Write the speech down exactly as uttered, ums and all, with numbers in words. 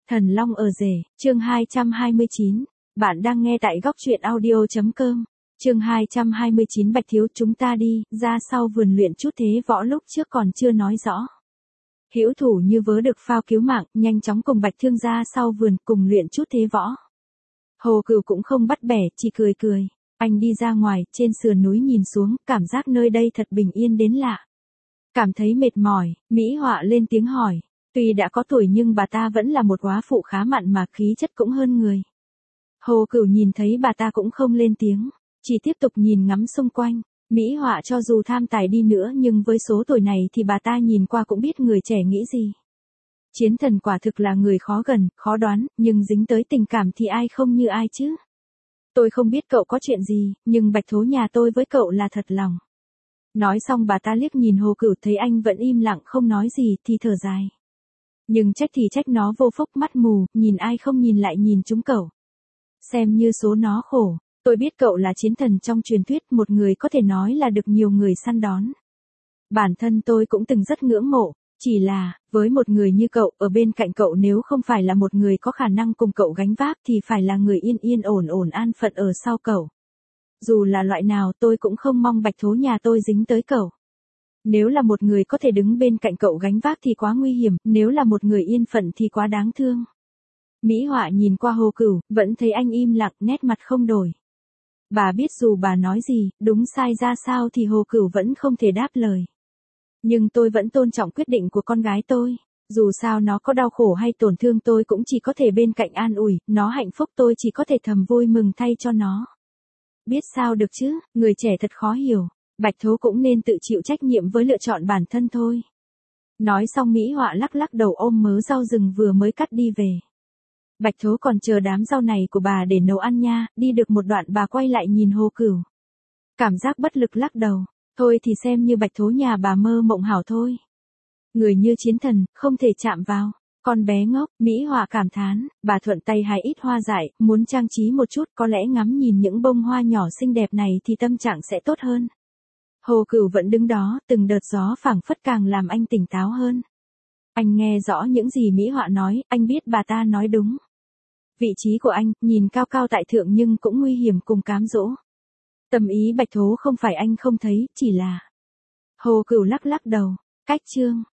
Thần Long ở rể, chương hai trăm hai mươi chín. Bạn đang nghe tại góc truyện audio chấm com. Chương hai trăm hai mươi chín. Bạch thiếu, chúng ta đi ra sau vườn luyện chút thế võ, lúc trước còn chưa nói rõ. Hữu thủ như vớ được phao cứu mạng, nhanh chóng cùng Bạch Thương ra sau vườn cùng luyện chút thế võ. Hồ Cửu cũng không bắt bẻ, chỉ cười cười. Anh đi ra ngoài, trên sườn núi nhìn xuống, cảm giác nơi đây thật bình yên đến lạ. Cảm thấy mệt mỏi, Mỹ Họa lên tiếng hỏi. Tuy đã có tuổi nhưng bà ta vẫn là một góa phụ khá mặn mà khí chất cũng hơn người. Hồ Cửu nhìn thấy bà ta cũng không lên tiếng, chỉ tiếp tục nhìn ngắm xung quanh. Mỹ Họa cho dù tham tài đi nữa nhưng với số tuổi này thì bà ta nhìn qua cũng biết người trẻ nghĩ gì. Chiến thần quả thực là người khó gần, khó đoán, nhưng dính tới tình cảm thì ai không như ai chứ. Tôi không biết cậu có chuyện gì, nhưng Bạch Thố nhà tôi với cậu là thật lòng. Nói xong bà ta liếc nhìn Hồ Cửu, thấy anh vẫn im lặng không nói gì thì thở dài. Nhưng trách thì trách nó vô phúc, mắt mù, nhìn ai không nhìn lại nhìn chúng cậu. Xem như số nó khổ, tôi biết cậu là chiến thần trong truyền thuyết, một người có thể nói là được nhiều người săn đón. Bản thân tôi cũng từng rất ngưỡng mộ, chỉ là, với một người như cậu, ở bên cạnh cậu nếu không phải là một người có khả năng cùng cậu gánh vác thì phải là người yên yên ổn ổn an phận ở sau cậu. Dù là loại nào tôi cũng không mong Bạch Thố nhà tôi dính tới cậu. Nếu là một người có thể đứng bên cạnh cậu gánh vác thì quá nguy hiểm, nếu là một người yên phận thì quá đáng thương. Mỹ Họa nhìn qua Hồ Cửu, vẫn thấy anh im lặng, nét mặt không đổi. Bà biết dù bà nói gì, đúng sai ra sao thì Hồ Cửu vẫn không thể đáp lời. Nhưng tôi vẫn tôn trọng quyết định của con gái tôi. Dù sao nó có đau khổ hay tổn thương tôi cũng chỉ có thể bên cạnh an ủi, nó hạnh phúc tôi chỉ có thể thầm vui mừng thay cho nó. Biết sao được chứ, người trẻ thật khó hiểu. Bạch Thố cũng nên tự chịu trách nhiệm với lựa chọn bản thân thôi. Nói xong Mỹ Họa lắc lắc đầu ôm mớ rau rừng vừa mới cắt đi về. Bạch Thố còn chờ đám rau này của bà để nấu ăn nha, đi được một đoạn bà quay lại nhìn Hồ Cửu. Cảm giác bất lực lắc đầu, thôi thì xem như Bạch Thố nhà bà mơ mộng hảo thôi. Người như chiến thần, không thể chạm vào. Con bé ngốc, Mỹ Họa cảm thán, bà thuận tay hái ít hoa dại, muốn trang trí một chút, có lẽ ngắm nhìn những bông hoa nhỏ xinh đẹp này thì tâm trạng sẽ tốt hơn. Hồ Cửu vẫn đứng đó, từng đợt gió phảng phất càng làm anh tỉnh táo hơn. Anh nghe rõ những gì Mỹ Họa nói, anh biết bà ta nói đúng. Vị trí của anh, nhìn cao cao tại thượng nhưng cũng nguy hiểm cùng cám dỗ. Tâm ý Bạch Thố không phải anh không thấy, chỉ là... Hồ Cửu lắc lắc đầu, cách chương.